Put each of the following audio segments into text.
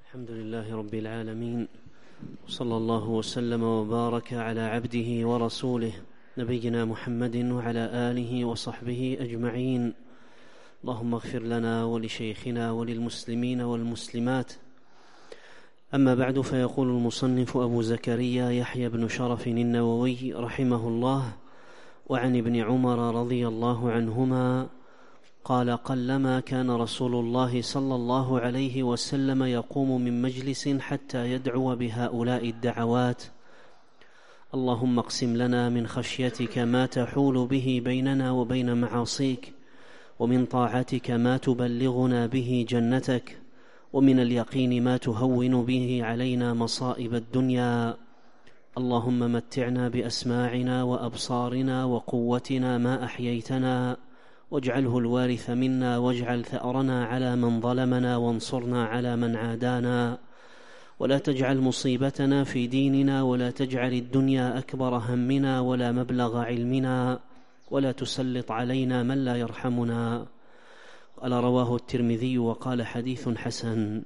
الحمد لله رب العالمين، صلى الله وسلم وبارك على عبده ورسوله نبينا محمد وعلى آله وصحبه أجمعين. اللهم اغفر لنا ولشيخنا وللمسلمين والمسلمات. أما بعد، فيقول المصنف أبو زكريا يحيى بن شرف النووي رحمه الله: وعن ابن عمر رضي الله عنهما قال: قلما كان رسول الله صلى الله عليه وسلم يقوم من مجلس حتى يدعو بهؤلاء الدعوات: اللهم اقسم لنا من خشيتك ما تحول به بيننا وبين معاصيك، ومن طاعتك ما تبلغنا به جنتك، ومن اليقين ما تهون به علينا مصائب الدنيا، اللهم متعنا بأسماعنا وأبصارنا وقوتنا ما أحييتنا، واجعله الوارث منا، واجعل ثأرنا على من ظلمنا، وانصرنا على من عادانا، ولا تجعل مصيبتنا في ديننا، ولا تجعل الدنيا أكبر همنا ولا مبلغ علمنا، ولا تسلط علينا من لا يرحمنا. قال: رواه الترمذي وقال: حديث حسن.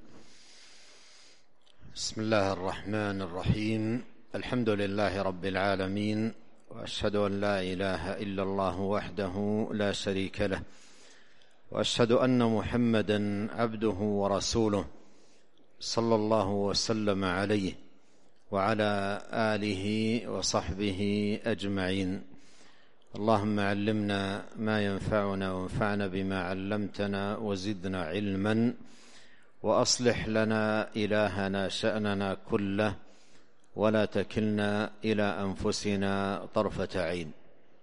بسم الله الرحمن الرحيم. الحمد لله رب العالمين، وأشهد أن لا إله إلا الله وحده لا شريك له، وأشهد أن محمدًا عبده ورسوله صلى الله وسلم عليه وعلى آله وصحبه أجمعين. اللهم علمنا ما ينفعنا، وانفعنا بما علمتنا، وزدنا علما، وأصلح لنا إلهنا شأننا كله، ولا تكلنا إلى أنفسنا طرفة عين.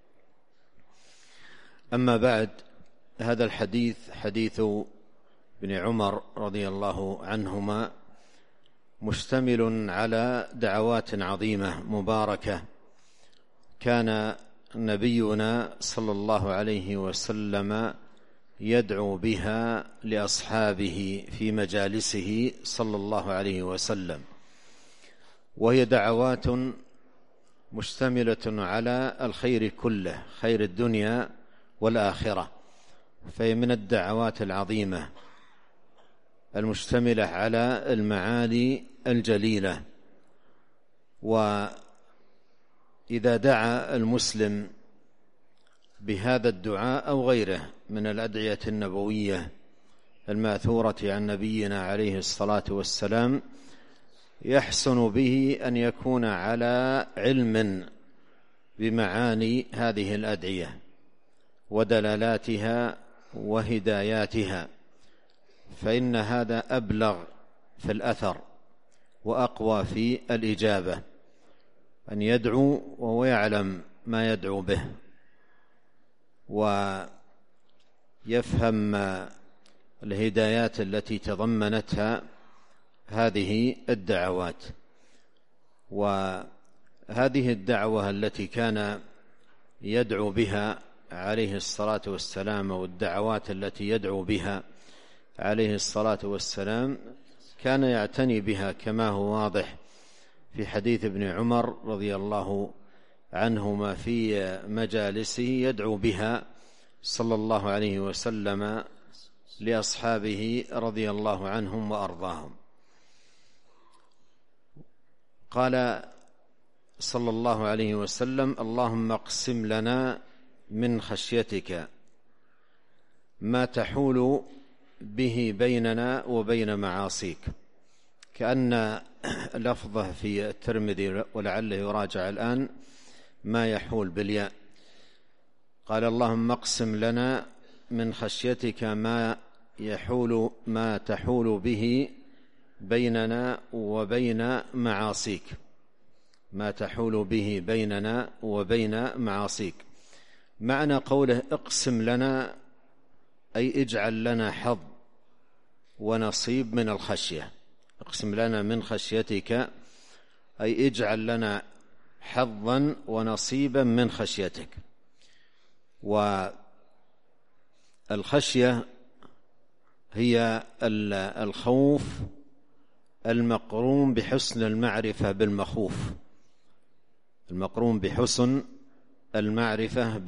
أما بعد، هذا الحديث حديث ابن عمر رضي الله عنهما مشتمل على دعوات عظيمة مباركة كان نبينا صلى الله عليه وسلم يدعو بها لأصحابه في مجالسه صلى الله عليه وسلم، وهي دعوات مشتملة على الخير كله، خير الدنيا والآخرة، فهي من الدعوات العظيمة المشتملة على المعالي الجليلة. وإذا دعا المسلم بهذا الدعاء أو غيره من الأدعية النبوية الماثورة عن نبينا عليه الصلاة والسلام، يحسن به أن يكون على علم بمعاني هذه الأدعية ودلالاتها وهداياتها، فإن هذا أبلغ في الأثر وأقوى في الإجابة، أن يدعو وهو يعلم ما يدعو به، ويفهم الهدايات التي تضمنتها هذه الدعوات. وهذه الدعوة التي كان يدعو بها عليه الصلاة والسلام، والدعوات التي يدعو بها عليه الصلاة والسلام، كان يعتني بها كما هو واضح في حديث ابن عمر رضي الله عنهما في مجالسه، يدعو بها صلى الله عليه وسلم لأصحابه رضي الله عنهم وأرضاهم. قال صلى الله عليه وسلم: اللهم اقسم لنا من خشيتك ما تحول به بيننا وبين معاصيك. كأن لفظه في الترمذي، ولعله يراجع الآن، ما يحول بالياء. قال: اللهم اقسم لنا من خشيتك ما تحول به بيننا وبين معاصيك، ما تحول به بيننا وبين معاصيك. معنى قوله اقسم لنا أي اجعل لنا حظ ونصيب من الخشية. اقسم لنا من خشيتك أي اجعل لنا حظا ونصيبا من خشيتك. والخشية هي الخوف المقرون بحسن المعرفة بالمخوف، المقرون بحسن المعرفة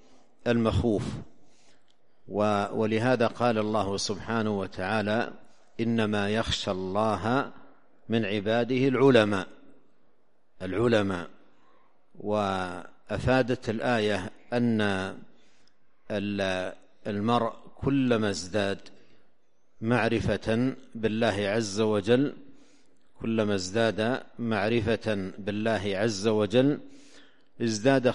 بالمخوف. ولهذا قال الله سبحانه وتعالى: إنما يخشى الله من عباده العلماء. وأفادت الآية أن المرء كلما ازداد معرفة بالله عز وجل، كلما ازداد معرفة بالله عز وجل ازداد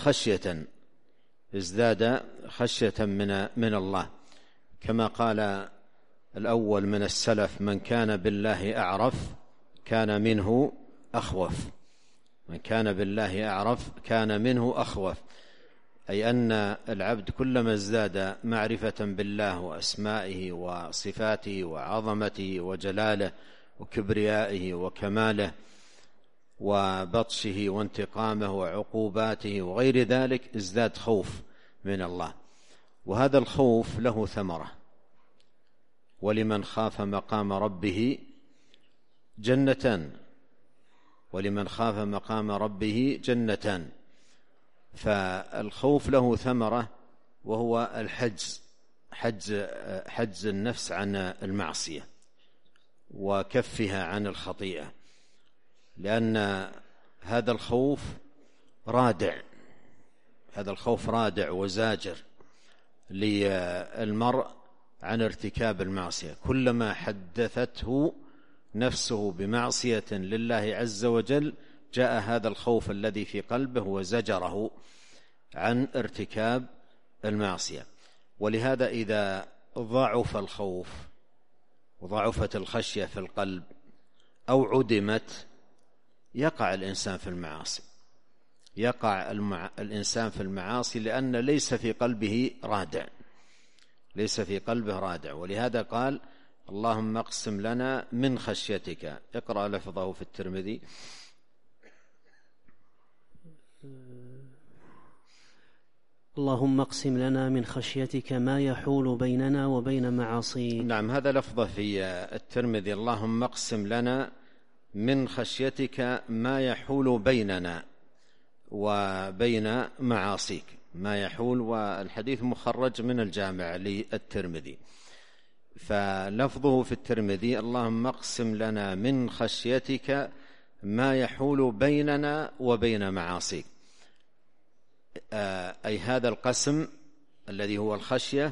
خشية من الله، كما قال الأول من السلف: من كان بالله أعرف كان منه أخوف. من كان بالله أعرف كان منه أخوف، أي أن العبد كلما ازداد معرفة بالله وأسمائه وصفاته وعظمته وجلاله وكبريائه وكماله وبطشه وانتقامه وعقوباته وغير ذلك ازداد خوف من الله. وهذا الخوف له ثمرة: ولمن خاف مقام ربه جنتان، ولمن خاف مقام ربه جنتان. فالخوف له ثمرة، وهو حجز النفس عن المعصية وكفها عن الخطيئة، لأن هذا الخوف رادع وزاجر للمرء عن ارتكاب المعصية. كلما حدثته نفسه بمعصية لله عز وجل جاء هذا الخوف الذي في قلبه وزجره عن ارتكاب المعصية. ولهذا إذا ضعف الخوف وضعفت الخشية في القلب أو عدمت يقع الإنسان في المعاصي، لأن ليس في قلبه رادع. ولهذا قال: اللهم اقسم لنا من خشيتك. اقرأ لفظه في الترمذي. اللهم اقسم لنا من خشيتك ما يحول بيننا وبين معاصيك. نعم، هذا لفظه في الترمذي: اللهم اقسم لنا من خشيتك ما يحول بيننا وبين معاصيك. ما يحول، والحديث مخرج من الجامع للترمذي. فلفظه في الترمذي: اللهم اقسم لنا من خشيتك ما يحول بيننا وبين معاصيك، أي هذا القسم الذي هو الخشية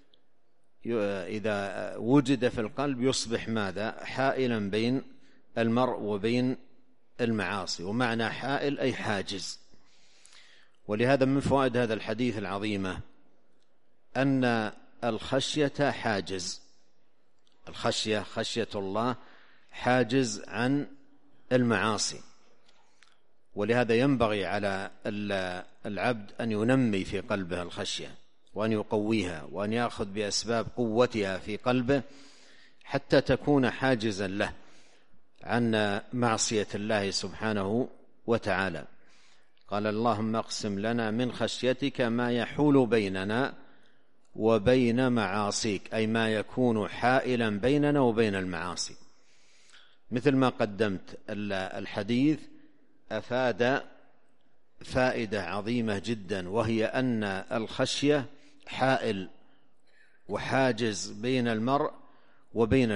إذا وجد في القلب يصبح ماذا؟ حائلا بين المرء وبين المعاصي. ومعنى حائل أي حاجز. ولهذا من فوائد هذا الحديث العظيمة أن الخشية حاجز. خشية الله حاجز عن المعاصي. ولهذا ينبغي على العبد أن ينمي في قلبه الخشية، وأن يقويها، وأن يأخذ بأسباب قوتها في قلبه حتى تكون حاجزا له عن معصية الله سبحانه وتعالى. قال: اللهم اقسم لنا من خشيتك ما يحول بيننا وبين معاصيك، أي ما يكون حائلا بيننا وبين المعاصي. مثل ما قدمت الحديث أفاد فائدة عظيمة جدا، وهي أن الخشية حائل وحاجز بين المرء وبين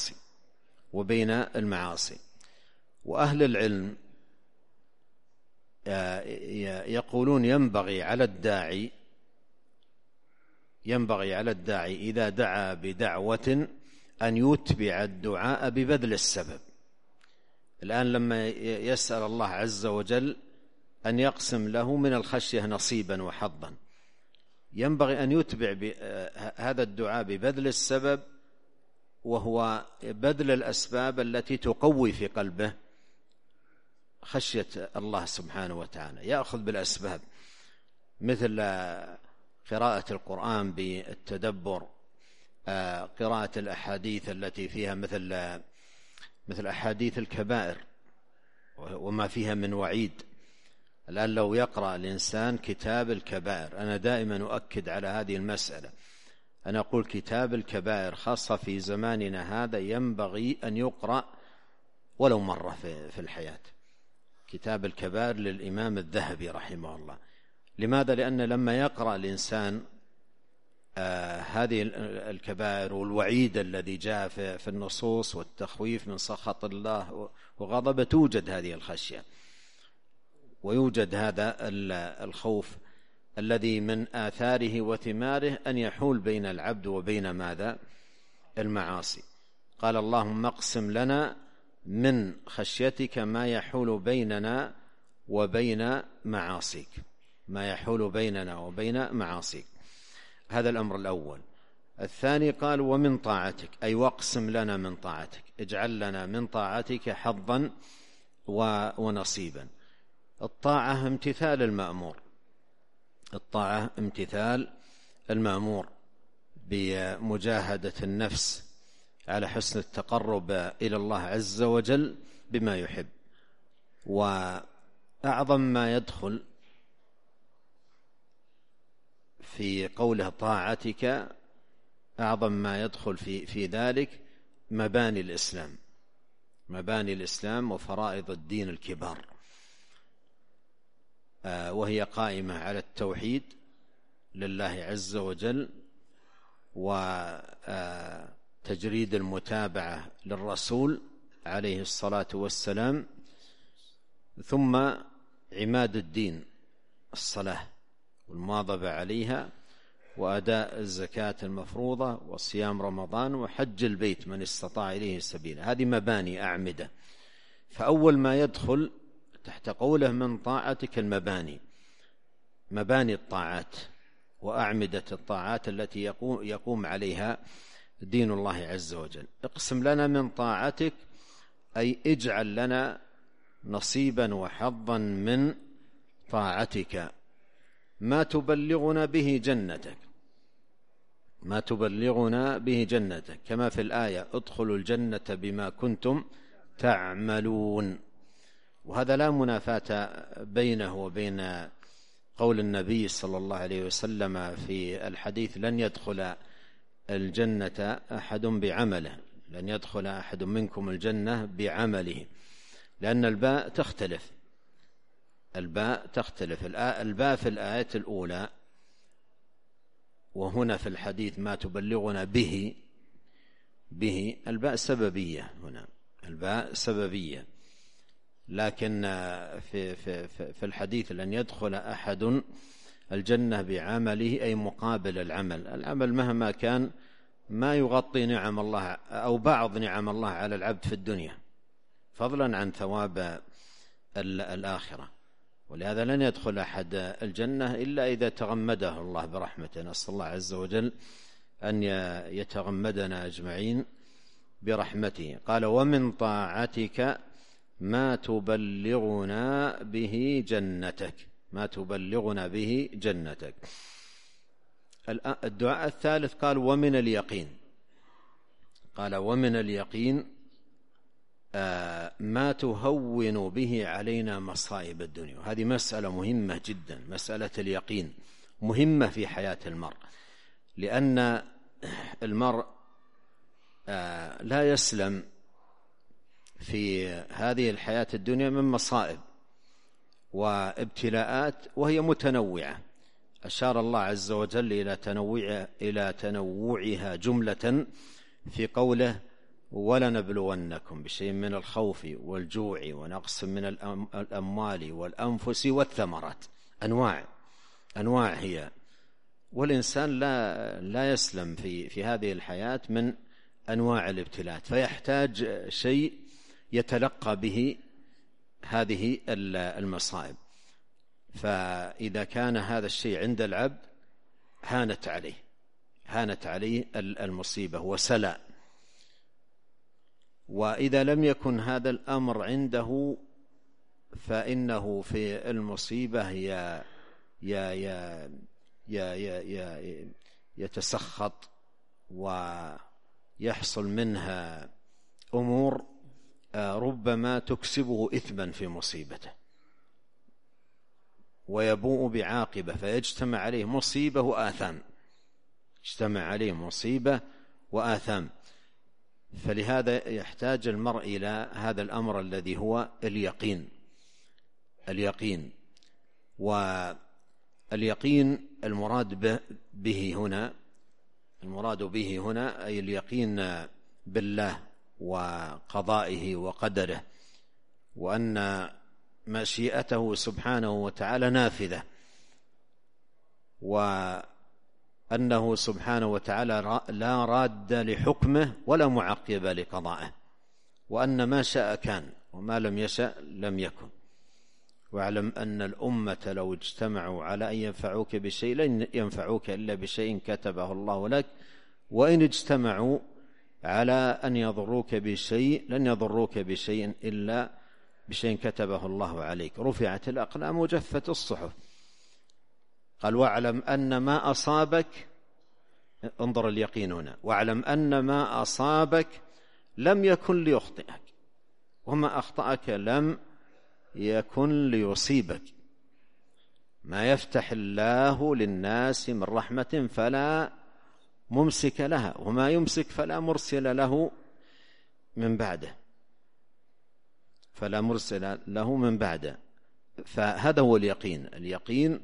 المعاصي. وأهل العلم يقولون ينبغي على الداعي إذا دعا بدعوة أن يتبع الدعاء ببذل السبب. الآن لما يسأل الله عز وجل أن يقسم له من الخشية نصيبا وحظا، ينبغي أن يتبع هذا الدعاء ببذل السبب، وهو بذل الأسباب التي تقوي في قلبه خشية الله سبحانه وتعالى. يأخذ بالأسباب، مثل قراءة القرآن بالتدبر، قراءة الأحاديث التي فيها مثل أحاديث الكبائر وما فيها من وعيد. الآن لو يقرأ الإنسان كتاب الكبائر، أنا دائما أؤكد على هذه المسألة، أنا أقول كتاب الكبائر خاصة في زماننا هذا ينبغي أن يقرأ ولو مرة في الحياة. كتاب الكبائر للإمام الذهبي رحمه الله. لماذا؟ لأن لما يقرأ الإنسان هذه الكبائر والوعيد الذي جاء في النصوص والتخويف من سخط الله وغضبه، توجد هذه الخشية ويوجد هذا الخوف الذي من آثاره وثماره أن يحول بين العبد وبين ماذا؟ المعاصي. قال اللهم اقسم لنا من خشيتك ما يحول بيننا وبين معاصيك، ما يحول بيننا وبين معاصيك. هذا الأمر الأول. الثاني قال ومن طاعتك، أي واقسم لنا من طاعتك، اجعل لنا من طاعتك حظا ونصيبا. الطاعة امتثال المأمور، الطاعة امتثال المأمور بمجاهدة النفس على حسن التقرب إلى الله عز وجل بما يحب. وأعظم ما يدخل في قوله طاعتك، أعظم ما يدخل في ذلك مباني الإسلام، مباني الإسلام وفرائض الدين الكبار، وهي قائمة على التوحيد لله عز وجل وتجريد المتابعة للرسول عليه الصلاة والسلام، ثم عماد الدين الصلاة والمواظبة عليها، وأداء الزكاة المفروضة، وصيام رمضان، وحج البيت من استطاع إليه سبيلا. هذه مباني أعمدة. فأول ما يدخل تحت قوله من طاعتك المباني، مباني الطاعات وأعمدة الطاعات التي يقوم عليها دين الله عز وجل. اقسم لنا من طاعتك، أي اجعل لنا نصيبا وحظا من طاعتك ما تبلغنا به جنتك، ما تبلغنا به جنتك، كما في الآية ادخلوا الجنة بما كنتم تعملون. وهذا لا منافاة بينه وبين قول النبي صلى الله عليه وسلم في الحديث لن يدخل الجنة أحد بعمله، لن يدخل أحد منكم الجنة بعمله، لأن الباء تختلف، الباء تختلف. الباء في الآية الأولى وهنا في الحديث ما تبلغنا به الباء سببية، هنا الباء سببية، لكن في الحديث لن يدخل أحد الجنة بعمله، أي مقابل العمل. العمل مهما كان ما يغطي نعم الله أو بعض نعم الله على العبد في الدنيا، فضلا عن ثواب الآخرة. ولهذا لن يدخل أحد الجنة إلا إذا تغمده الله برحمته. نسأل الله عز وجل أن يتغمدنا أجمعين برحمته. قال ومن طاعتك ما تبلغنا به جنتك، ما تبلغنا به جنتك. الدعاء الثالث قال ومن اليقين، قال ومن اليقين ما تهون به علينا مصائب الدنيا. هذه مسألة مهمة جدا، مسألة اليقين مهمة في حياة المرء، لأن المرء لا يسلم في هذه الحياة الدنيا من مصائب وابتلاءات وهي متنوعة. أشار الله عز وجل إلى تنوعها جملة في قوله ولنبلونكم بشيء من الخوف والجوع ونقص من الأموال والأنفس والثمرات. أنواع هي، والإنسان لا يسلم في هذه الحياة من أنواع الابتلاءات، فيحتاج شيء يتلقى به هذه المصائب. فإذا كان هذا الشيء عند العبد هانت عليه المصيبة وسلأ. وإذا لم يكن هذا الأمر عنده فإنه في المصيبة يتسخط ويحصل منها أمور ربما تكسبه إثما في مصيبته، ويبوء بعاقبة، فيجتمع عليه مصيبة وآثام، اجتمع عليه مصيبة وآثام. فلهذا يحتاج المرء إلى هذا الأمر الذي هو اليقين. واليقين المراد به هنا المراد به هنا أي اليقين بالله وقضائه وقدره، وأن مشيئته سبحانه وتعالى نافذة، وأنه سبحانه وتعالى لا راد لحكمه ولا معقب لقضائه، وأن ما شاء كان وما لم يشأ لم يكن. واعلم أن الأمة لو اجتمعوا على أن ينفعوك بشيء لن ينفعوك إلا بشيء كتبه الله لك، وإن اجتمعوا على أن يضروك بشيء لن يضروك بشيء إلا بشيء كتبه الله عليك. رفعت الأقلام وجفت الصحف. قال واعلم أن ما أصابك، انظر اليقين هنا، واعلم أن ما أصابك لم يكن ليخطئك، وما أخطأك لم يكن ليصيبك. ما يفتح الله للناس من رحمة فلا ممسك لها، وما يمسك فلا مرسل له من بعده، فلا مرسل له من بعده. فهذا هو اليقين، اليقين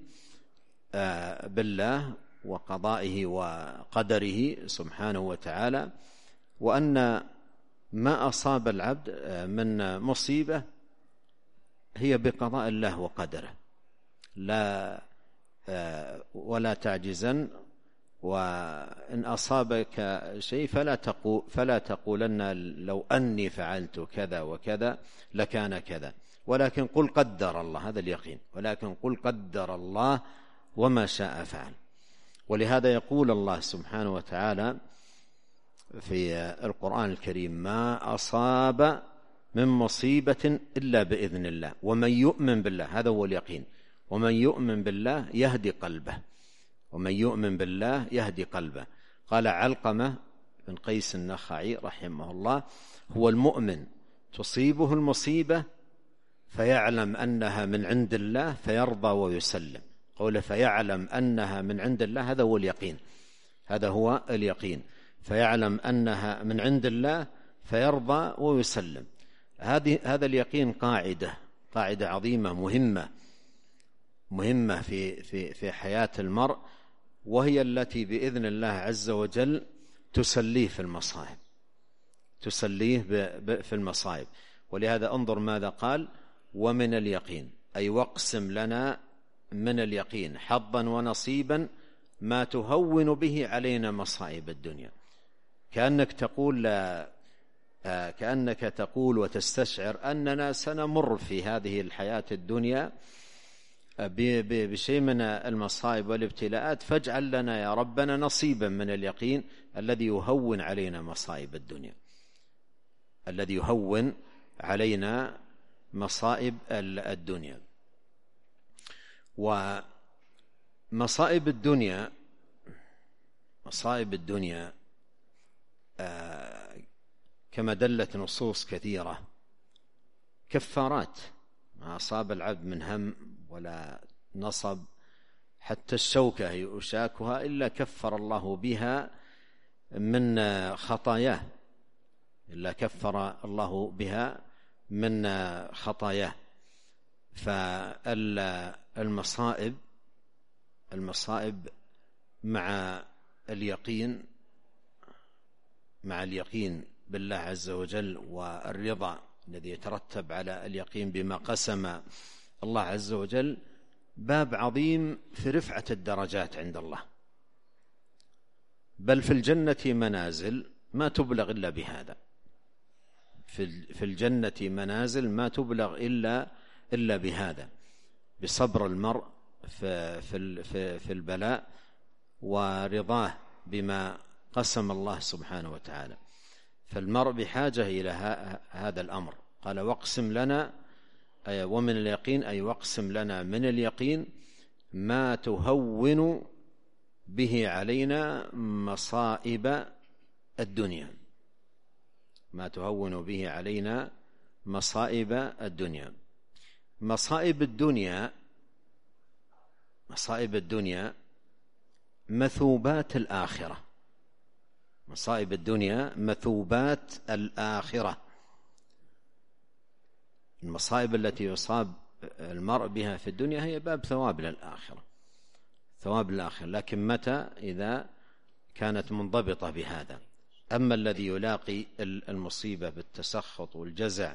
بالله وقضائه وقدره سبحانه وتعالى، وأن ما أصاب العبد من مصيبة هي بقضاء الله وقدره، لا ولا تعجزن. وإن أصابك شيء فلا تقولن لو أني فعلت كذا وكذا لكان كذا، ولكن قل قدر الله، هذا اليقين، ولكن قل قدر الله وما شاء فعل. ولهذا يقول الله سبحانه وتعالى في القرآن الكريم ما أصاب من مصيبة إلا بإذن الله ومن يؤمن بالله، هذا هو اليقين، ومن يؤمن بالله يهدي قلبه، ومن يؤمن بالله يهدي قلبه. قال علقمة بن قيس النخعي رحمه الله هو المؤمن تصيبه المصيبة فيعلم أنها من عند الله فيرضى ويسلم. قوله فيعلم أنها من عند الله هذا هو اليقين، هذا هو اليقين، فيعلم أنها من عند الله فيرضى ويسلم. هذا اليقين قاعدة عظيمة مهمة في حياة المرء، وهي التي بإذن الله عز وجل تسليه في المصائب، تسليه في المصائب. ولهذا انظر ماذا قال ومن اليقين، أي واقسم لنا من اليقين حظا ونصيبا ما تهون به علينا مصائب الدنيا. كأنك تقول وتستشعر أننا سنمر في هذه الحياة الدنيا بشيء من المصائب والابتلاءات، فاجعل لنا يا ربنا نصيبا من اليقين الذي يهون علينا مصائب الدنيا، الذي يهون علينا مصائب الدنيا. ومصائب الدنيا كما دلت نصوص كثيرة كفارات، ما أصاب العبد من هم ولا نصب حتى الشوكة يشاكها إلا كفر الله بها من خطاياه، إلا كفر الله بها من خطاياه. فالمصائب مع اليقين بالله عز وجل والرضا الذي يترتب على اليقين بما قسم الله عز وجل باب عظيم في رفعة الدرجات عند الله، بل في الجنة منازل ما تبلغ إلا بهذا، في الجنة منازل ما تبلغ إلا بهذا، بصبر المرء في البلاء ورضاه بما قسم الله سبحانه وتعالى. فالمرء بحاجة إلى هذا الأمر. قال واقسم لنا ومن اليقين، أي واقسم لنا من اليقين ما تهون به علينا مصائب الدنيا، ما تهون به علينا مصائب الدنيا. مصائب الدنيا مثوبات الآخرة، مصائب الدنيا مثوبات الآخرة. المصائب التي يصاب المرء بها في الدنيا هي باب ثواب للآخرة، ثواب الآخرة. لكن متى؟ إذا كانت منضبطة بهذا. أما الذي يلاقي المصيبة بالتسخط والجزع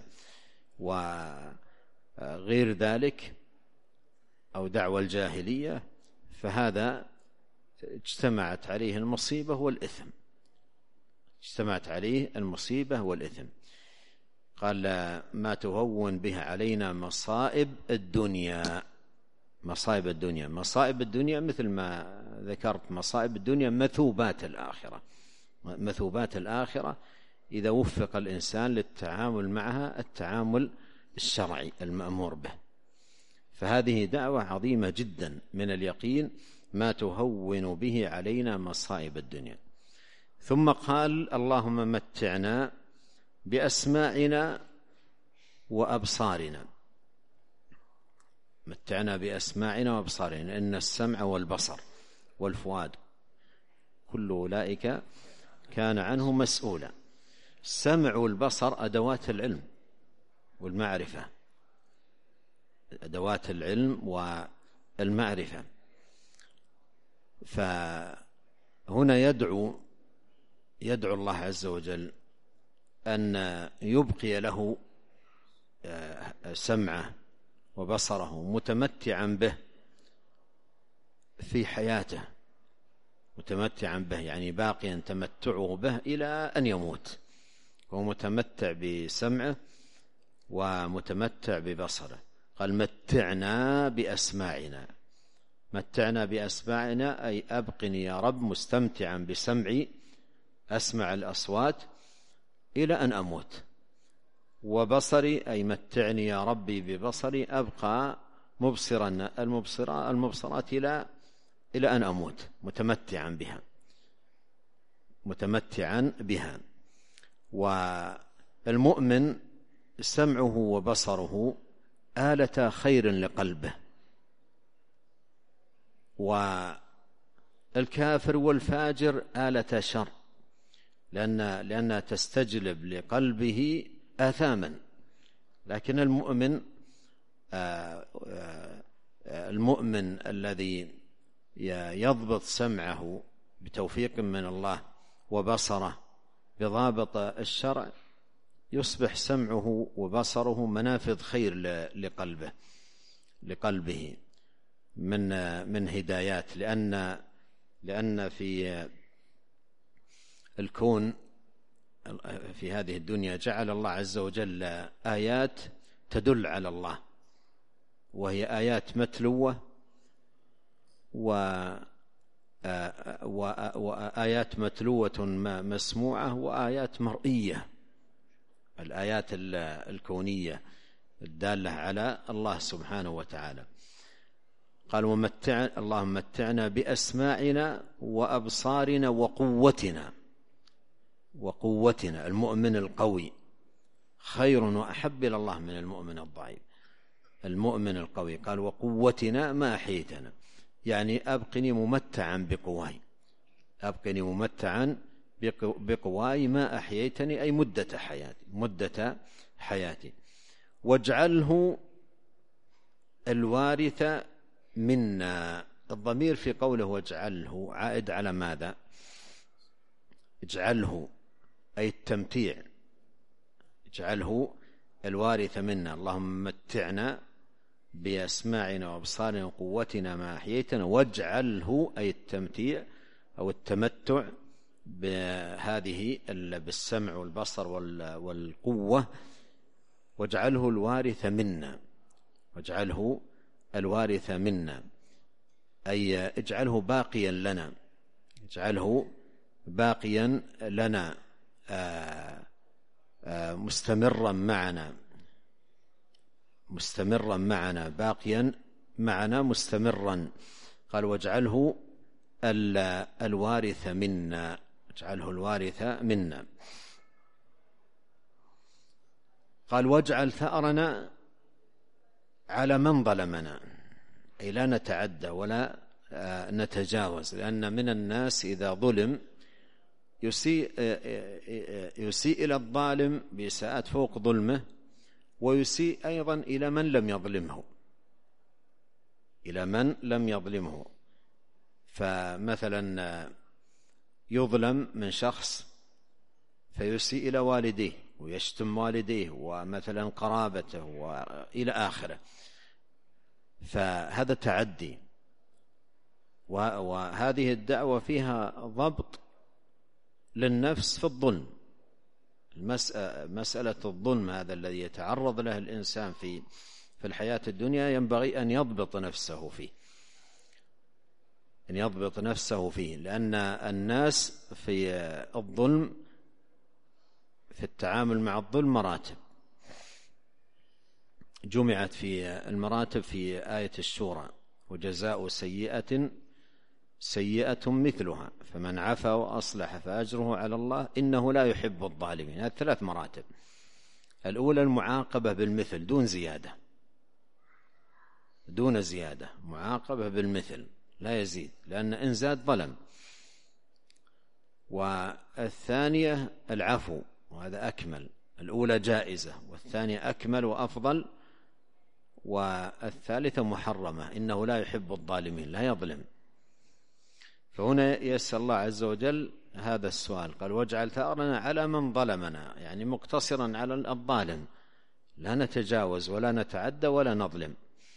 وغير ذلك أو دعوى الجاهلية، فهذا اجتمعت عليه المصيبة والإثم، اجتمعت عليه المصيبة والإثم. قال ما تهون به علينا مصائب الدنيا. مصائب الدنيا، مصائب الدنيا مثل ما ذكرت، مصائب الدنيا مثوبات الآخرة، مثوبات الآخرة إذا وفق الإنسان للتعامل معها التعامل الشرعي المأمور به. فهذه دعوة عظيمة جدا من اليقين، ما تهون به علينا مصائب الدنيا. ثم قال اللهم متعنا بأسماعنا وأبصارنا. متعنا بأسماعنا وأبصارنا، إن السمع والبصر والفؤاد كل أولئك كان عنه مسؤولا. السمع والبصر أدوات العلم والمعرفة، أدوات العلم والمعرفة. فهنا يدعو الله عز وجل أن يبقي له سمعه وبصره متمتعا به في حياته، متمتعا به يعني باقيا تمتعه به إلى أن يموت، هو متمتع بسمعه ومتمتع ببصره. قال متعنا بأسماعنا، متعنا بأسماعنا أي أبقني يا رب مستمتعا بسمعي، أسمع الأصوات إلى أن أموت، وبصري أي متعني يا ربي ببصري أبقى مبصرا المبصرات إلى أن أموت متمتعا بها، متمتعا بها. والمؤمن سمعه وبصره آلة خير لقلبه، والكافر والفاجر آلة شر، لأنها تستجلب لقلبه آثاما. لكن المؤمن الذي يضبط سمعه بتوفيق من الله وبصره بضابط الشرع يصبح سمعه وبصره منافذ خير لقلبه من هدايات، لأن في الكون في هذه الدنيا جعل الله عز وجل آيات تدل على الله، وهي آيات متلوة وآيات متلوة مسموعة وآيات مرئية، الآيات الكونية الدالة على الله سبحانه وتعالى. قال اللهم متعنا بأسماعنا وأبصارنا وقوتنا. وقوتنا، المؤمن القوي خير وأحب إلى الله من المؤمن الضعيف. المؤمن القوي قال وقوتنا ما أحييتنا، يعني أبقني ممتعا بقواي، أبقني ممتعا بقواي ما أحييتني، أي مدة حياتي. واجعله الوارث منا. الضمير في قوله واجعله عائد على ماذا؟ اجعله أي التمتيع، اجعله الوارث منا. اللهم متعنا بأسماعنا وأبصارنا وقوتنا ما أحييتنا، واجعله أي التمتيع أو التمتع بهذه بالسمع والبصر والقوة. واجعله الوارث منا، واجعله الوارث منا أي اجعله باقيا لنا، اجعله باقيا لنا مستمرا معنا باقيا معنا مستمرا. قال واجعله الوارث منا، اجعله الوارث منا. قال واجعل ثأرنا على من ظلمنا، أي لا نتعدى ولا نتجاوز، لأن من الناس إذا ظلم يسيء إلى الظالم بإساءات فوق ظلمه، ويسيء أيضا إلى من لم يظلمه. فمثلا يظلم من شخص فيسيء إلى والديه ويشتم والديه ومثلا قرابته وإلى آخره، فهذا تعدي. وهذه الدعوة فيها ضبط للنفس في الظلم. مسألة الظلم هذا الذي يتعرض له الإنسان في الحياة الدنيا ينبغي أن يضبط نفسه فيه، أن يضبط نفسه فيه، لأن الناس في الظلم، في التعامل مع الظلم مراتب جمعت في المراتب في آية الشورى: وجزاء سيئة سيئة مثلها فمن عفا وأصلح فأجره على الله إنه لا يحب الظالمين. هذه 3 مراتب. الأولى المعاقبة بالمثل دون زيادة، دون زيادة، معاقبة بالمثل لا يزيد، لأن إن زاد ظلم. والثانية العفو، وهذا أكمل. الأولى جائزة والثانية أكمل وأفضل، والثالثة محرمة، إنه لا يحب الظالمين، لا يظلم. فهنا يسأل الله عز وجل هذا السؤال، قال: واجعل ثأرنا على من ظلمنا، يعني مقتصرا على الظالم، لا نتجاوز ولا نتعدى ولا نظلم.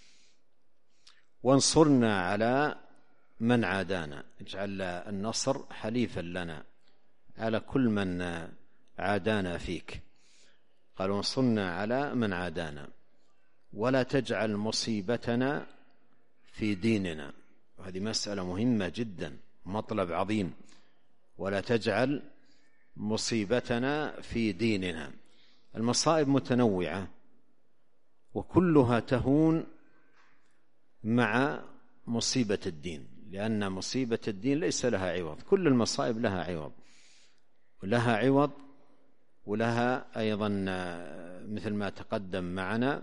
وانصرنا على من عادانا، اجعل النصر حليفا لنا على كل من عادانا فيك. قال: وانصرنا على من عادانا ولا تجعل مصيبتنا في ديننا. وهذه مسألة مهمة جدا، مطلب عظيم. ولا تجعل مصيبتنا في ديننا. المصائب متنوعة وكلها تهون مع مصيبة الدين، لأن مصيبة الدين ليس لها عوض. كل المصائب لها عوض، ولها عوض، ولها أيضا مثل ما تقدم معنا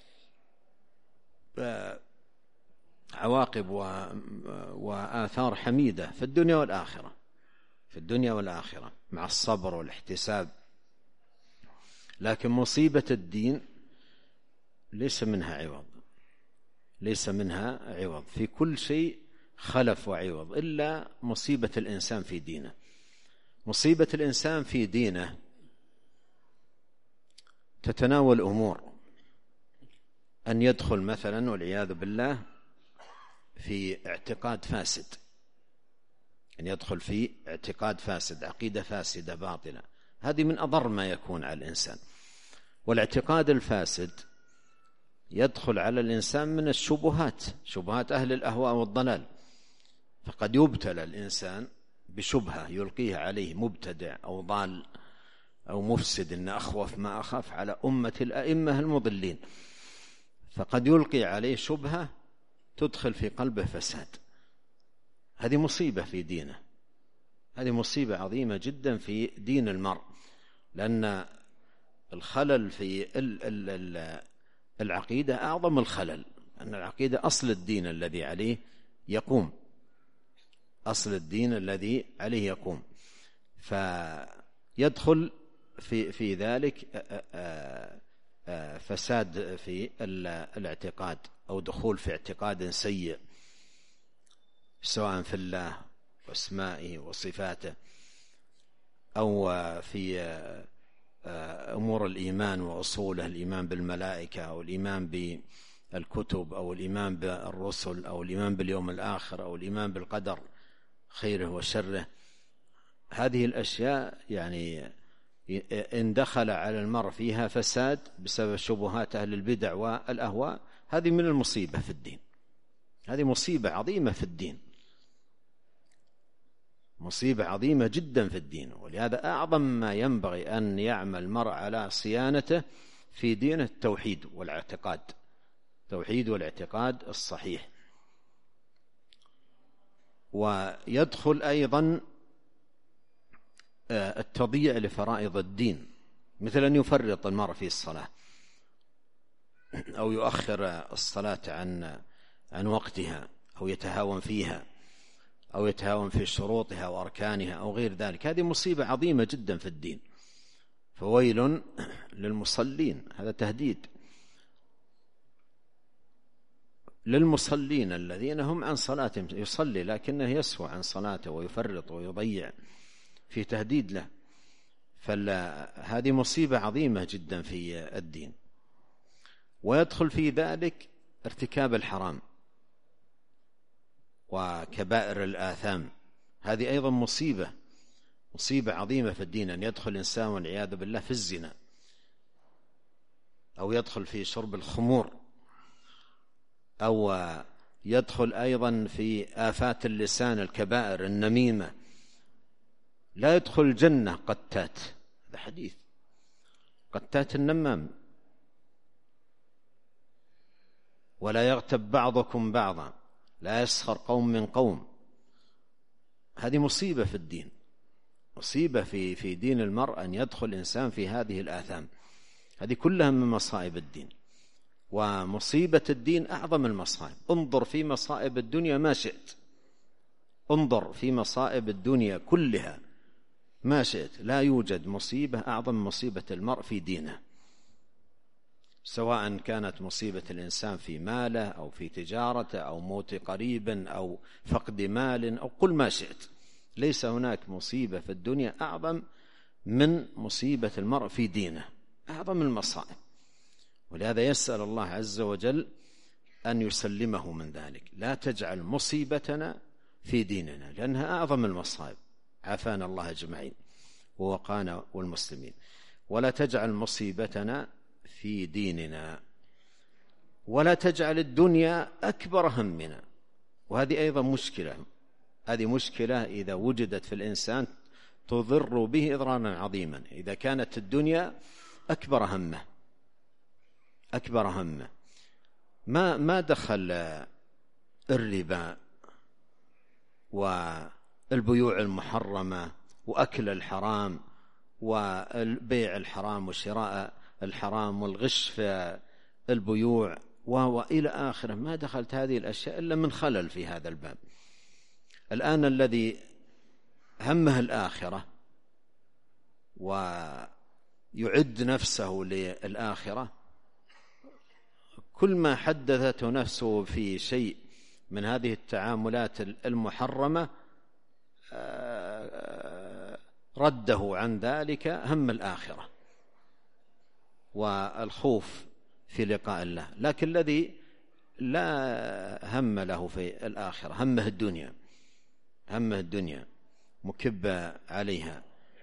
عواقب وآثار حميدة في الدنيا والآخرة، في الدنيا والآخرة مع الصبر والاحتساب. لكن مصيبة الدين ليس منها عوض، ليس منها عوض. في كل شيء خلف وعوض إلا مصيبة الإنسان في دينه. مصيبة الإنسان في دينه تتناول أمور: أن يدخل مثلا والعياذ بالله في اعتقاد فاسد، أن يدخل في اعتقاد فاسد، عقيدة فاسدة باطلة، هذه من أضر ما يكون على الإنسان. والاعتقاد الفاسد يدخل على الإنسان من الشبهات، شبهات أهل الأهواء والضلال. فقد يبتلى الإنسان بشبهة يلقيها عليه مبتدع أو ضال أو مفسد، إن أخوف ما أخاف على أمة الأئمة المضلين. فقد يلقي عليه شبهة تدخل في قلبه فساد. هذه مصيبة في دينه، هذه مصيبة عظيمة جدا في دين المرء، لأن الخلل في العقيدة أعظم الخلل، أن العقيدة أصل الدين الذي عليه يقوم، أصل الدين الذي عليه يقوم. فيدخل في ذلك فساد في الاعتقاد، أو دخول في اعتقاد سيء سواء في الله واسمائه وصفاته، أو في أمور الإيمان وأصوله، الإيمان بالملائكة أو الإيمان بالكتب أو الإيمان بالرسل أو الإيمان باليوم الآخر أو الإيمان بالقدر خيره وشره. هذه الأشياء يعني إن دخل على المرء فيها فساد بسبب شبهات أهل البدع والأهواء، هذه من المصيبة في الدين، هذه مصيبة عظيمة في الدين، مصيبة عظيمة جدا في الدين. ولهذا أعظم ما ينبغي أن يعمل المرء على صيانته في دينه التوحيد والاعتقاد، التوحيد والاعتقاد الصحيح. ويدخل أيضا التضييع لفرائض الدين، مثل أن يفرط المرء في الصلاة أو يؤخر الصلاة عن وقتها، أو يتهاون فيها، أو يتهاون في شروطها وأركانها أو غير ذلك. هذه مصيبة عظيمة جدا في الدين. فويل للمصلين، هذا تهديد للمصلين الذين هم عن صلاتهم، يصلي لكنه يسهو عن صلاته ويفرط ويضيع. في تهديد له. فهذه مصيبة عظيمة جدا في الدين. ويدخل في ذلك ارتكاب الحرام وكبائر الآثام، هذه أيضا مصيبة عظيمة في الدين، أن يدخل الإنسان والعياذ بالله في الزنا، أو يدخل في شرب الخمور، أو يدخل أيضا في آفات اللسان، الكبائر، النميمة. لا يدخل الجنة قتات، هذا حديث، قتات النمام. ولا يغتب بعضكم بعضا، لا يسخر قوم من قوم. هذه مصيبة في الدين، مصيبة في دين المرء أن يدخل الإنسان في هذه الآثام. هذه كلها من مصائب الدين. ومصيبة الدين أعظم المصائب. انظر في مصائب الدنيا ما شئت، انظر في مصائب الدنيا كلها ما شئت، لا يوجد مصيبة أعظم مصيبة المرء في دينه، سواء كانت مصيبة الإنسان في ماله أو في تجارته أو موت قريب أو فقد مال أو قل ما شئت. ليس هناك مصيبة في الدنيا أعظم من مصيبة المرء في دينه، أعظم المصائب. ولهذا يسأل الله عز وجل أن يسلمه من ذلك. لا تجعل مصيبتنا في ديننا، لأنها أعظم المصائب، عافانا الله أجمعين ووقانا والمسلمين. ولا تجعل مصيبتنا في ديننا، ولا تجعل الدنيا أكبر همنا. وهذه أيضا مشكلة، هذه مشكلة إذا وجدت في الإنسان تضر به إضرارا عظيما، إذا كانت الدنيا أكبر همه، أكبر همه. ما دخل الربا والبيوع المحرمة وأكل الحرام والبيع الحرام وشراء الحرام والغش في البيوع وإلى آخره، ما دخلت هذه الأشياء إلا من خلل في هذا الباب. الآن الذي همه الآخرة ويعد نفسه للآخرة، كل ما حدثته نفسه في شيء من هذه التعاملات المحرمة رده عن ذلك هم الآخرة والخوف في لقاء الله. لكن الذي لا هم له في الآخرة، همه الدنيا، همه الدنيا، مكب عليها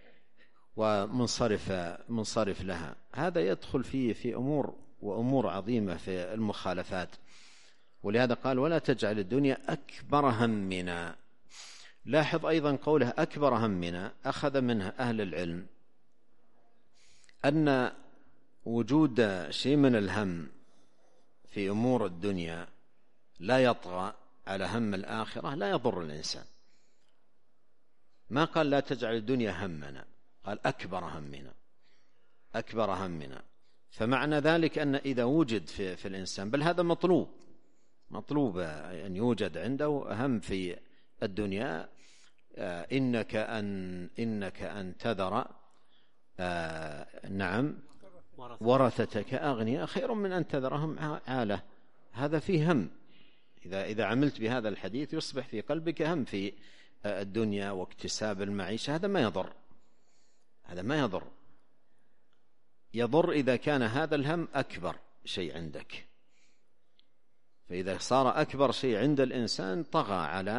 ومنصرف لها، هذا يدخل في أمور عظيمة في المخالفات. ولهذا قال ولا تجعل الدنيا أكبر همنا. لاحظ أيضا قوله أكبر همنا، أخذ منها أهل العلم أن وجود شيء من الهم في أمور الدنيا لا يطغى على هم الآخرة، لا يضر الإنسان. ما قال لا تجعل الدنيا همنا، قال أكبر همنا، أكبر همنا. فمعنى ذلك أن إذا وجد في الإنسان، بل هذا مطلوب أن يوجد عنده هم في الدنيا، إنك أن تذر نعم ورثتك أغنياء خير من أن تذرهم عالة. هذا فيه هم. إذا عملت بهذا الحديث يصبح في قلبك هم في الدنيا واكتساب المعيشة. هذا ما يضر، هذا ما يضر. يضر إذا كان هذا الهم أكبر شيء عندك. فإذا صار أكبر شيء عند الإنسان طغى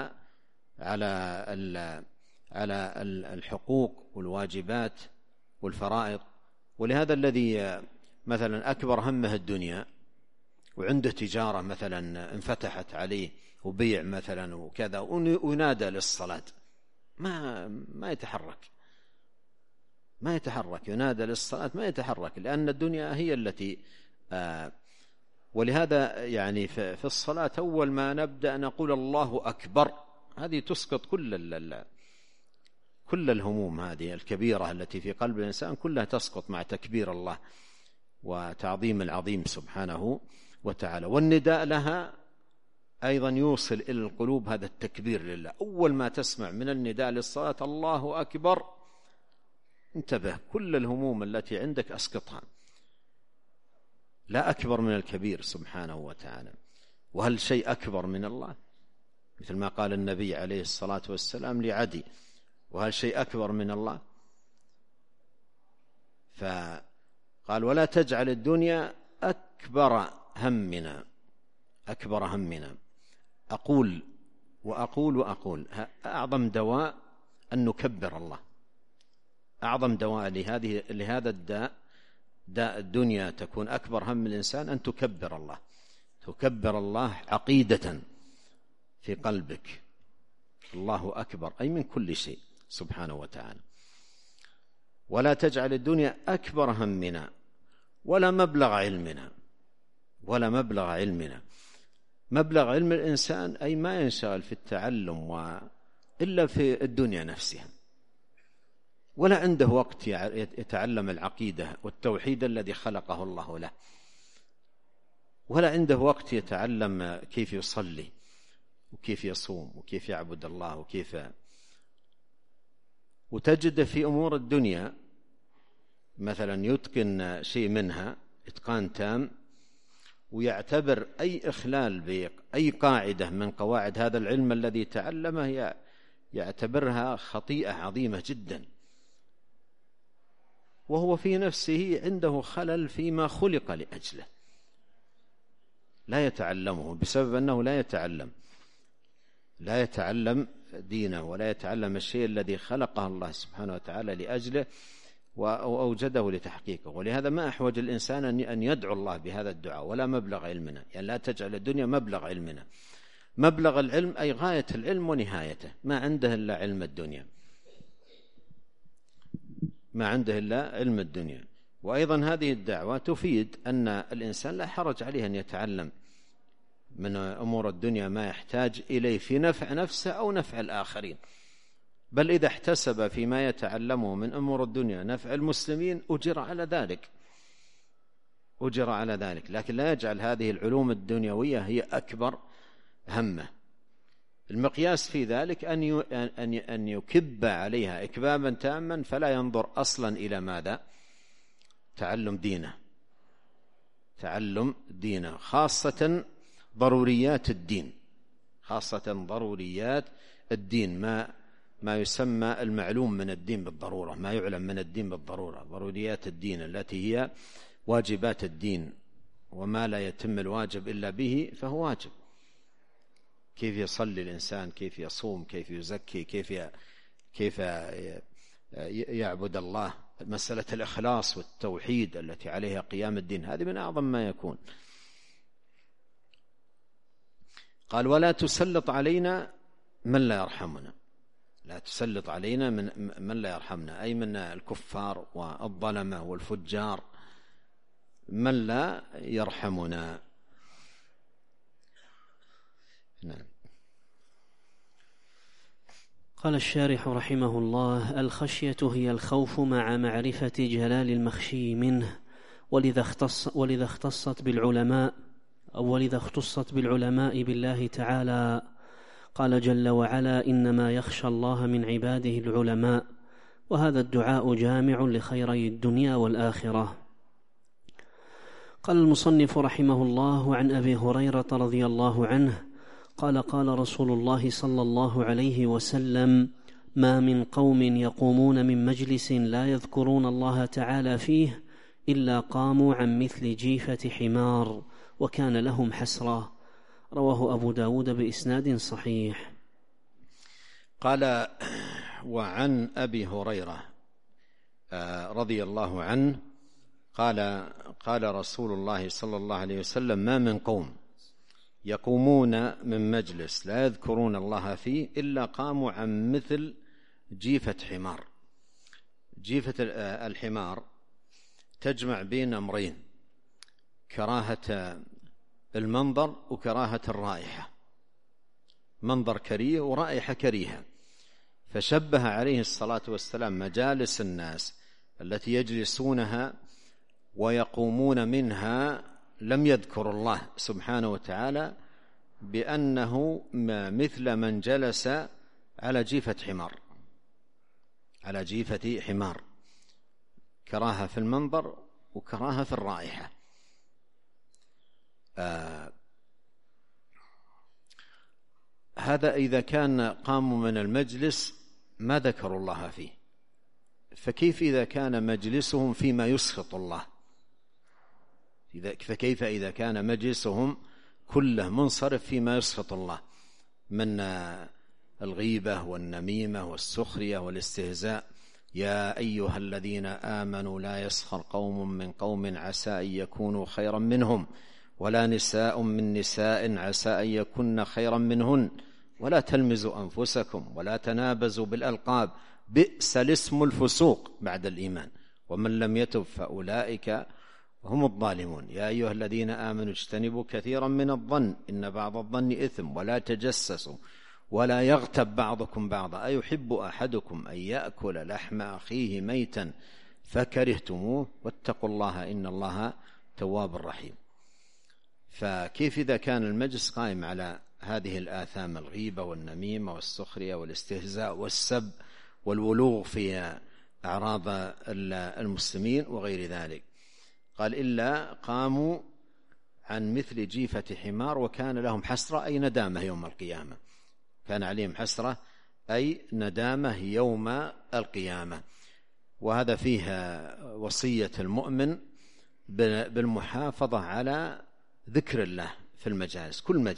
على الحقوق والواجبات والفرائض. ولهذا الذي مثلا أكبر همه الدنيا وعنده تجارة مثلا انفتحت عليه وبيع مثلا وكذا ونادى للصلاة، ما يتحرك، ينادى للصلاة ما يتحرك، لأن الدنيا هي التي ولهذا يعني في الصلاة أول ما نبدأ نقول الله أكبر، هذه تسقط كل الهموم هذه الكبيرة التي في قلب الإنسان، كلها تسقط مع تكبير الله وتعظيم العظيم سبحانه وتعالى. والنداء لها أيضا يوصل إلى القلوب هذا التكبير لله. أول ما تسمع من النداء للصلاة الله أكبر، انتبه، كل الهموم التي عندك أسقطها. لا أكبر من الكبير سبحانه وتعالى. وهل شيء أكبر من الله؟ مثل ما قال النبي عليه الصلاة والسلام لعدي وهل شيء أكبر من الله؟ فقال ولا تجعل الدنيا أكبر همنا. أكبر همنا، أقول وأقول وأقول. أعظم دواء أن نكبر الله. أعظم دواء لهذا الداء، داء الدنيا، تكون أكبر هم الإنسان أن تكبر الله. تكبر الله عقيدة في قلبك، الله أكبر، أي من كل شيء سبحانه وتعالى. ولا تجعل الدنيا أكبر همنا ولا مبلغ علمنا. ولا مبلغ علمنا، مبلغ علم الإنسان أي ما ينشغل في التعلم إلا في الدنيا نفسها، ولا عنده وقت يتعلم العقيدة والتوحيد الذي خلقه الله له، ولا عنده وقت يتعلم كيف يصلي وكيف يصوم وكيف يعبد الله وتجد في أمور الدنيا مثلا يتقن شيء منها إتقان تام، ويعتبر أي إخلال بأي قاعدة من قواعد هذا العلم الذي تعلمه يعتبرها خطيئة عظيمة جدا، وهو في نفسه عنده خلل فيما خلق لأجله، لا يتعلمه بسبب أنه لا يتعلم دينه ولا يتعلم الشيء الذي خلقه الله سبحانه وتعالى لأجله وأوجده لتحقيقه. ولهذا ما أحوج الإنسان أن يدعو الله بهذا الدعاء. ولا مبلغ علمنا، يعني لا تجعل الدنيا مبلغ علمنا. مبلغ العلم أي غاية العلم ونهايته، ما عنده إلا علم الدنيا، ما عنده إلا علم الدنيا. وأيضا هذه الدعوة تفيد أن الإنسان لا حرج عليه أن يتعلم من أمور الدنيا ما يحتاج إليه في نفع نفسه أو نفع الآخرين، بل إذا احتسب فيما يتعلمه من أمور الدنيا نفع المسلمين أجر على ذلك، لكن لا يجعل هذه العلوم الدنيوية هي أكبر همه. المقياس في ذلك أن يكب عليها إكبابا تاما، فلا ينظر أصلا إلى ماذا؟ تعلم دينه، خاصة ضروريات الدين، ما يسمى المعلوم من الدين بالضرورة، ما يعلم من الدين بالضرورة، ضروريات الدين التي هي واجبات الدين، وما لا يتم الواجب إلا به فهو واجب. كيف يصلي الإنسان، كيف يصوم، كيف يزكي، كيف يعبد الله، مسألة الإخلاص والتوحيد التي عليها قيام الدين، هذه من أعظم ما يكون. قال ولا تسلط علينا من لا يرحمنا. لا تسلط علينا من لا يرحمنا، أي من الكفار والظلمة والفجار، من لا يرحمنا. نعم. قال الشارح رحمه الله: الخشية هي الخوف مع معرفة جلال المخشي منه، ولذا اختصت بالعلماء بالله تعالى. قال جل وعلا: إنما يخشى الله من عباده العلماء. وهذا الدعاء جامع لخيري الدنيا والآخرة. قال المصنف رحمه الله: عن أبي هريرة رضي الله عنه قال: قال رسول الله صلى الله عليه وسلم: ما من قوم يقومون من مجلس لا يذكرون الله تعالى فيه إلا قاموا عن مثل جيفة حمار وكان لهم حسرة. رواه أبو داود بإسناد صحيح. قال: وعن أبي هريرة رضي الله عنه قال رسول الله صلى الله عليه وسلم: ما من قوم يقومون من مجلس لا يذكرون الله فيه إلا قاموا عن مثل جيفة حمار. جيفة الحمار تجمع بين أمرين: كراهة المنظر وكراهة الرائحة، منظر كريه ورائحة كريهة. فشبه عليه الصلاة والسلام مجالس الناس التي يجلسونها ويقومون منها لم يذكروا الله سبحانه وتعالى بأنه مثل من جلس على جيفة حمار، كراهة في المنظر وكراهة في الرائحة. هذا إذا كان قاموا من المجلس ما ذكروا الله فيه، فكيف إذا كان مجلسهم فيما يسخط الله؟ فكيف إذا كان مجلسهم كله منصرف فيما يسخط الله من الغيبة والنميمة والسخرية والاستهزاء؟ يا أيها الذين آمنوا لا يسخر قوم من قوم عسى أن يكونوا خيرا منهم ولا نساء من نساء عسى أن يكن خيرا منهن ولا تلمزوا أنفسكم ولا تنابزوا بالألقاب بئس الاسم الفسوق بعد الإيمان ومن لم يتب فأولئك هم الظالمون. يا أيها الذين آمنوا اجتنبوا كثيرا من الظن إن بعض الظن إثم ولا تجسسوا ولا يغتب بعضكم بعضا أيحب أحدكم أن يأكل لحم أخيه ميتا فكرهتموه واتقوا الله إن الله تواب رحيم. فكيف إذا كان المجلس قائم على هذه الآثام الغيبة والنميمة والسخرية والاستهزاء والسب والولوغ في أعراض المسلمين وغير ذلك؟ قال إلا قاموا عن مثل جيفة حمار وكان لهم حسرة أي ندامة يوم القيامة، كان عليهم حسرة أي ندامة يوم القيامة. وهذا فيه وصية المؤمن بالمحافظة على ذكر الله في المجالس.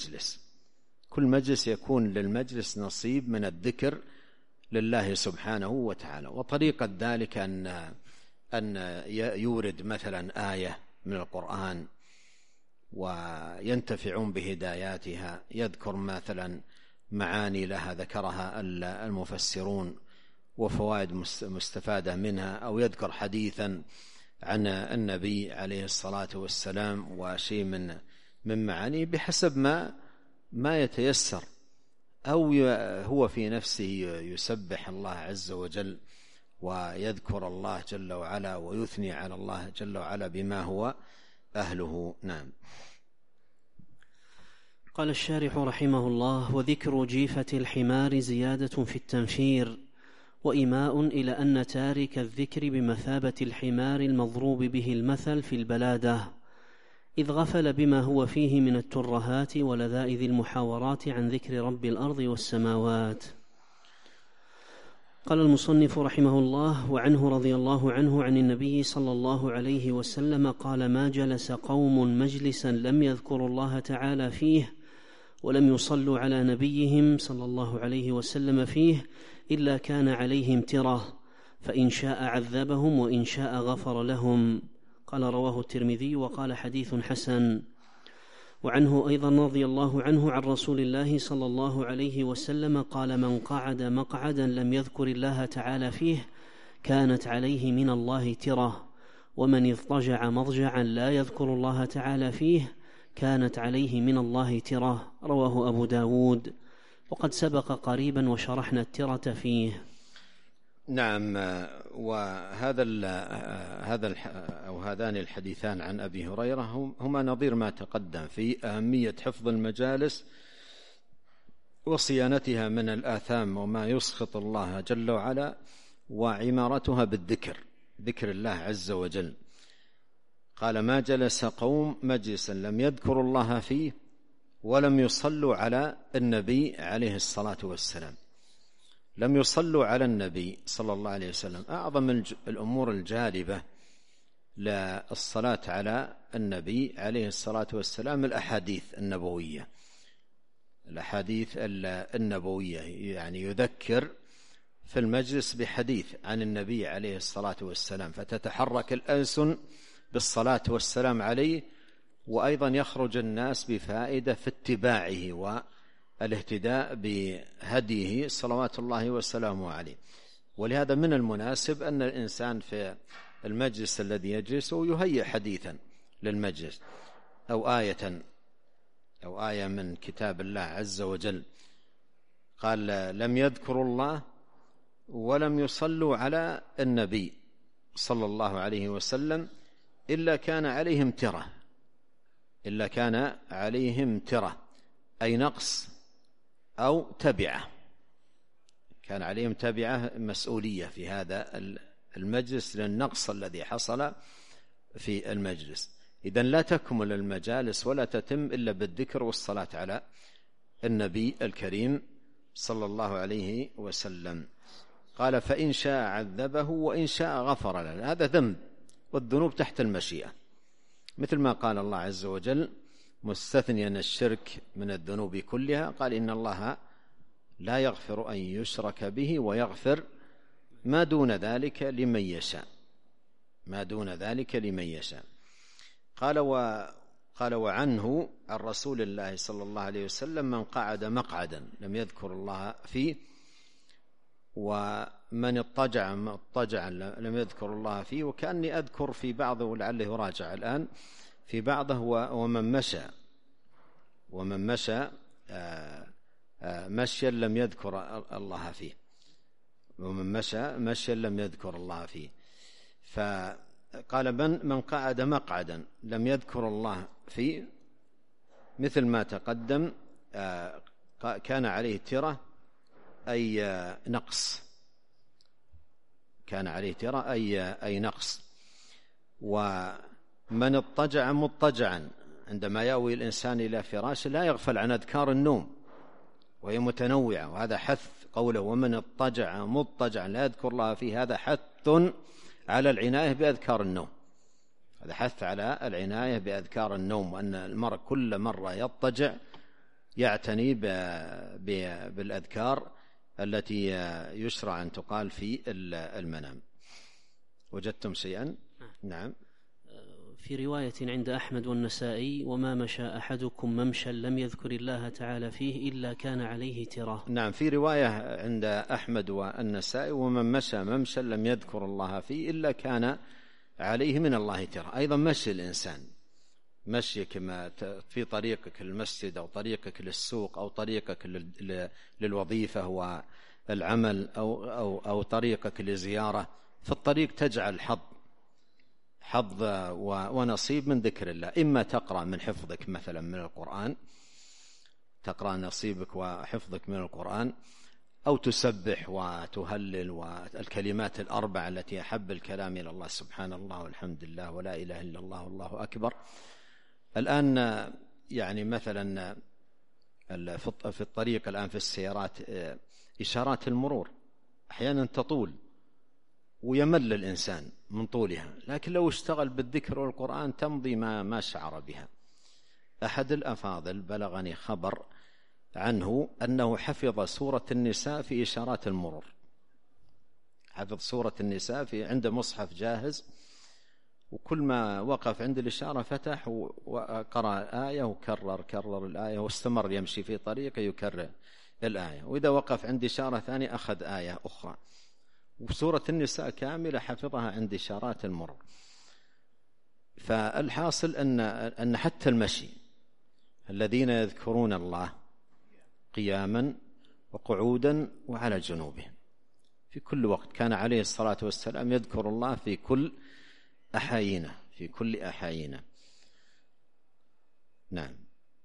كل مجلس يكون للمجلس نصيب من الذكر لله سبحانه وتعالى. وطريقة ذلك أن يورد مثلا آية من القرآن وينتفعون بهداياتها، يذكر مثلا معاني لها ذكرها المفسرون وفوائد مستفادة منها، أو يذكر حديثا عن النبي عليه الصلاة والسلام وشيء من معانيه بحسب ما يتيسر، أو هو في نفسه يسبح الله عز وجل ويذكر الله جل وعلا ويثني على الله جل وعلا بما هو أهله. نعم. قال الشارح رحمه الله: وذكر جيفة الحمار زيادة في التنفير وإيماء إلى أن تارك الذكر بمثابة الحمار المضروب به المثل في البلادة، إذ غفل بما هو فيه من الترهات ولذائذ المحاورات عن ذكر رب الأرض والسماوات. قال المصنف رحمه الله: وعنه رضي الله عنه عن النبي صلى الله عليه وسلم قال: ما جلس قوم مجلسا لم يذكروا الله تعالى فيه ولم يصلوا على نبيهم صلى الله عليه وسلم فيه إلا كان عليهم ترة، فإن شاء عذبهم وإن شاء غفر لهم. قال رواه الترمذي وقال حديث حسن. وعنه أيضا رضي الله عنه عن رسول الله صلى الله عليه وسلم قال: من قعد مقعدا لم يذكر الله تعالى فيه كانت عليه من الله ترة، ومن اضطجع مضجعا لا يذكر الله تعالى فيه كانت عليه من الله ترة. رواه أبو داود، وقد سبق قريبا وشرحنا الترة فيه. نعم. وهذان الحديثان عن أبي هريرة هما نظير ما تقدم في أهمية حفظ المجالس وصيانتها من الآثام وما يسخط الله جل وعلا، وعمارتها بالذكر، ذكر الله عز وجل. قال: ما جلس قوم مجلسا لم يذكروا الله فيه ولم يصلوا على النبي عليه الصلاة والسلام. لم يصلوا على النبي صلى الله عليه وسلم. أعظم الأمور الجالبة للصلاة على النبي عليه الصلاة والسلام الأحاديث النبوية، يعني يذكر في المجلس بحديث عن النبي عليه الصلاة والسلام فتتحرك الألسن بالصلاة والسلام عليه، وأيضا يخرج الناس بفائدة في اتباعه والاهتداء بهديه صلوات الله وسلامه عليه. ولهذا من المناسب أن الإنسان في المجلس الذي يجلسه يهيئ حديثا للمجلس أو آية من كتاب الله عز وجل. قال: لم يذكروا الله ولم يصلوا على النبي صلى الله عليه وسلم إلا كان عليهم ترة، أي نقص أو تبعة، كان عليهم تبعة مسؤولية في هذا المجلس للنقص الذي حصل في المجلس. إذن لا تكمل المجالس ولا تتم إلا بالذكر والصلاة على النبي الكريم صلى الله عليه وسلم. قال فإن شاء عذبه وإن شاء غفر له. هذا ذنب، والذنوب تحت المشيئة، مثل ما قال الله عز وجل مستثنيا الشرك من الذنوب كلها، قال إن الله لا يغفر أن يشرك به ويغفر ما دون ذلك لمن يشاء، ما دون ذلك لمن يشاء. قال وعنه عن رسول الله صلى الله عليه وسلم من قعد مقعدا لم يذكر الله فيه، ومن اضطجع مضطجعا لم يذكر الله فيه. وكأني أذكر في بعضه ولعله يراجع الآن في بعضه ومن مشى مشيا لم يذكر الله فيه، ومن مشى مشيا لم يذكر الله فيه. فقال من قعد مقعدا لم يذكر الله فيه مثل ما تقدم كان عليه ترة أي نقص، كان عليه ترة أي نقص. ومن اضطجع مضطجعا، عندما يأوي الإنسان إلى فراشه لا يغفل عن أذكار النوم وهي متنوعة، وهذا حث قوله ومن اضطجع مضطجعا لا يذكر الله فيه، هذا حث على العناية بأذكار النوم، هذا حث على العناية بأذكار النوم، وأن المرء كل مرة يضطجع يعتني بالأذكار التي يشرع أن تقال في المنام. وجدتم شيئا؟ نعم. في رواية عند أحمد والنسائي وما مشى أحدكم ممشى لم يذكر الله تعالى فيه إلا كان عليه تراه. نعم، في رواية عند أحمد والنسائي ومن مشى ممشى لم يذكر الله فيه إلا كان عليه من الله تراه. أيضا مشي الإنسان، مشي كما في طريقك للمسجد أو طريقك للسوق أو طريقك للوظيفة والعمل أو طريقك لزيارة، في الطريق تجعل حظ ونصيب من ذكر الله، إما تقرأ من حفظك مثلا من القرآن، تقرأ نصيبك وحفظك من القرآن، أو تسبح وتهلل والكلمات الأربع التي أحب الكلام إلى الله، سبحان الله والحمد لله ولا إله إلا الله والله أكبر. الآن يعني مثلا في الطريق الآن في السيارات إشارات المرور أحيانا تطول ويمل الإنسان من طولها، لكن لو اشتغل بالذكر والقرآن تمضي ما شعر بها. أحد الأفاضل بلغني خبر عنه أنه حفظ سورة النساء في إشارات المرور، حفظ سورة النساء عنده مصحف جاهز، وكل ما وقف عند الإشارة فتح وقرأ آية وكرر الآية واستمر يمشي في طريقه يكرر الآية، وإذا وقف عند إشارة ثانية أخذ آية أخرى، وسورة النساء كاملة حفظها عند إشارات المرور. فالحاصل أن حتى المشي الذين يذكرون الله قياما وقعودا وعلى جنوبهم في كل وقت، كان عليه الصلاة والسلام يذكر الله في كل أحايينه. نعم.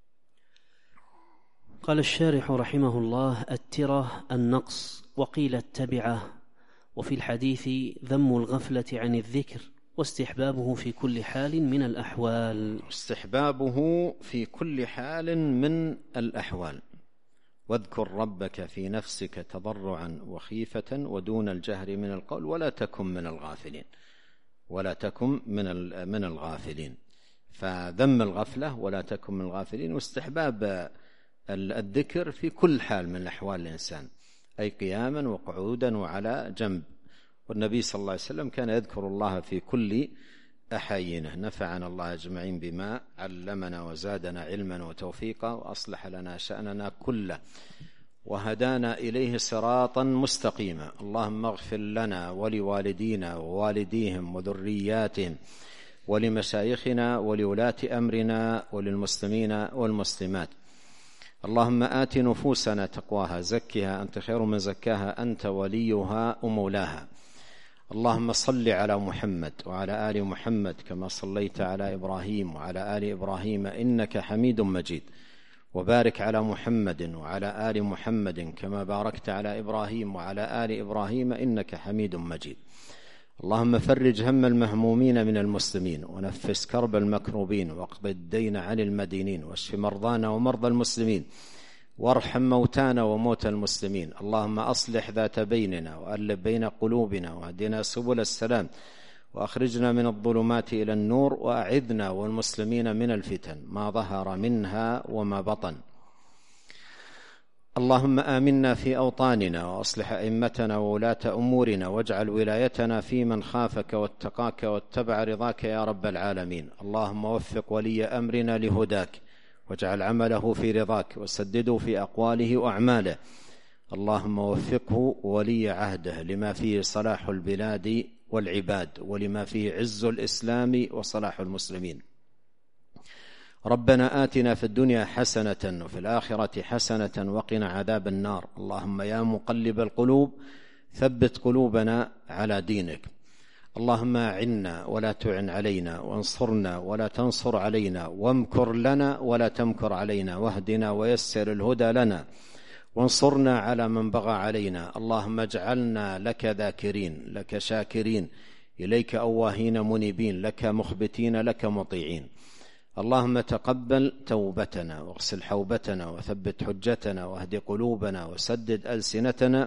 قال الشارح رحمه الله: الترة النقص، وقيل التبعة، وفي الحديث ذم الغفلة عن الذكر، واستحبابه في كل حال من الأحوال. استحبابه في كل حال من الأحوال. واذكر ربك في نفسك تضرعا وخيفة ودون الجهر من القول ولا تكن من الغافلين، ولا تكن من الغافلين. فذم الغفلة ولا تكن من الغافلين، واستحباب الذكر في كل حال من أحوال الإنسان، أي قياما وقعودا وعلى جنب. والنبي صلى الله عليه وسلم كان يذكر الله في كل أحايينه. نفعنا الله أجمعين بما علمنا وزادنا علما وتوفيقا، وأصلح لنا شأننا كله، وهدانا إليه صراطا مستقيما. اللهم اغفر لنا ولوالدينا ووالديهم وذرياتهم ولمشايخنا ولولاة أمرنا وللمسلمين والمسلمات. اللهم آت نفوسنا تقواها، زكها أنت خير من زكاها، أنت وليها ومولاها. اللهم صل على محمد وعلى آل محمد كما صليت على إبراهيم وعلى آل إبراهيم إنك حميد مجيد، وبارك على محمد وعلى آل محمد كما باركت على إبراهيم وعلى آل إبراهيم إنك حميد مجيد. اللهم فرج هم المهمومين من المسلمين، ونفس كرب المكروبين، واقض الدين عن المدينين، واشف مرضانا ومرضى المسلمين، وارحم موتانا وموتى المسلمين. اللهم أصلح ذات بيننا وألف بين قلوبنا واهدنا سبل السلام وأخرجنا من الظلمات إلى النور وأعذنا والمسلمين من الفتن ما ظهر منها وما بطن. اللهم آمنا في أوطاننا وأصلح أئمتنا وولاة أمورنا واجعل ولايتنا في من خافك واتقاك واتبع رضاك يا رب العالمين. اللهم وفق ولي أمرنا لهداك واجعل عمله في رضاك وسدده في أقواله وأعماله. اللهم وفقه ولي عهده لما فيه صلاح البلاد والعباد ولما فيه عز الإسلام وصلاح المسلمين. ربنا آتنا في الدنيا حسنة وفي الآخرة حسنة وقنا عذاب النار. اللهم يا مقلب القلوب ثبت قلوبنا على دينك. اللهم أعنا ولا تعن علينا وانصرنا ولا تنصر علينا وامكر لنا ولا تمكر علينا واهدنا ويسر الهدى لنا وانصرنا على من بغى علينا. اللهم اجعلنا لك ذاكرين لك شاكرين إليك أواهين منيبين لك مخبتين لك مطيعين. اللهم تقبل توبتنا واغسل حوبتنا وثبت حجتنا واهد قلوبنا وسدد ألسنتنا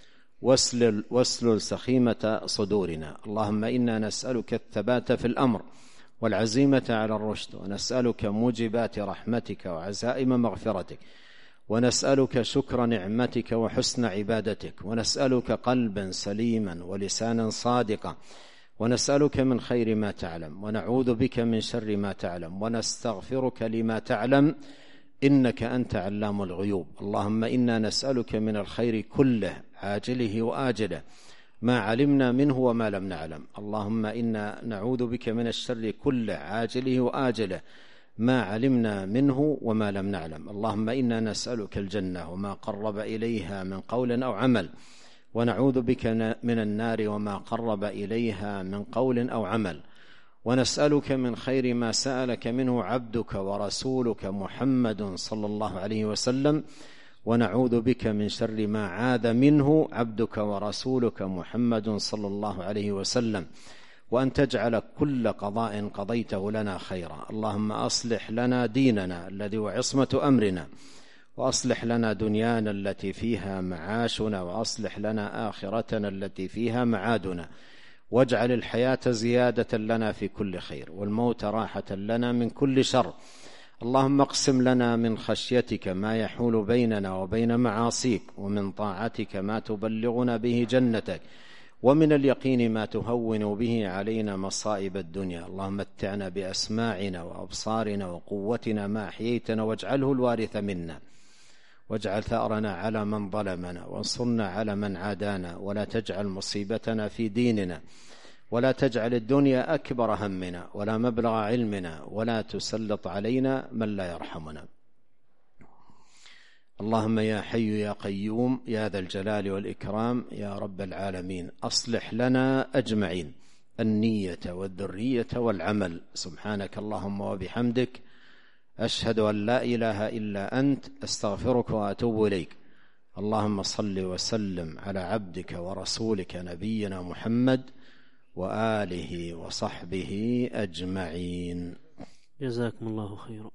واسلل سخيمة صدورنا. اللهم إنا نسألك الثبات في الأمر والعزيمة على الرشد ونسألك موجبات رحمتك وعزائم مغفرتك ونسألك شكر نعمتك وحسن عبادتك ونسألك قلبا سليما ولسانا صادقا ونسألك من خير ما تعلم ونعوذ بك من شر ما تعلم ونستغفرك لما تعلم إنك أنت علام الغيوب. اللهم إنا نسألك من الخير كله عاجله وآجله ما علمنا منه وما لم نعلم. اللهم إنا نعوذ بك من الشر كله عاجله وآجله ما علمنا منه وما لم نعلم. اللهم إنا نسألك الجنة وما قرب إليها من قول أو عمل ونعوذ بك من النار وما قرب إليها من قول أو عمل ونسألك من خير ما سألك منه عبدك ورسولك محمد صلى الله عليه وسلم ونعوذ بك من شر ما عاذ منه عبدك ورسولك محمد صلى الله عليه وسلم وأن تجعل كل قضاء قضيته لنا خيرا. اللهم أصلح لنا ديننا الذي هو عصمة أمرنا وأصلح لنا دنيانا التي فيها معاشنا وأصلح لنا آخرتنا التي فيها معادنا واجعل الحياة زيادة لنا في كل خير والموت راحة لنا من كل شر. اللهم اقسم لنا من خشيتك ما يحول بيننا وبين معاصيك ومن طاعتك ما تبلغنا به جنتك ومن اليقين ما تهون به علينا مصائب الدنيا. اللهم متعنا بأسماعنا وأبصارنا وقوتنا ما أحييتنا واجعله الوارث منا واجعل ثأرنا على من ظلمنا وانصرنا على من عادانا ولا تجعل مصيبتنا في ديننا ولا تجعل الدنيا أكبر همنا ولا مبلغ علمنا ولا تسلط علينا من لا يرحمنا. اللهم يا حي يا قيوم يا ذا الجلال والإكرام يا رب العالمين أصلح لنا أجمعين النية والذرية والعمل. سبحانك اللهم وبحمدك أشهد أن لا إله إلا أنت أستغفرك وأتوب إليك. اللهم صل وسلم على عبدك ورسولك نبينا محمد وآله وصحبه أجمعين. جزاكم الله خيرا.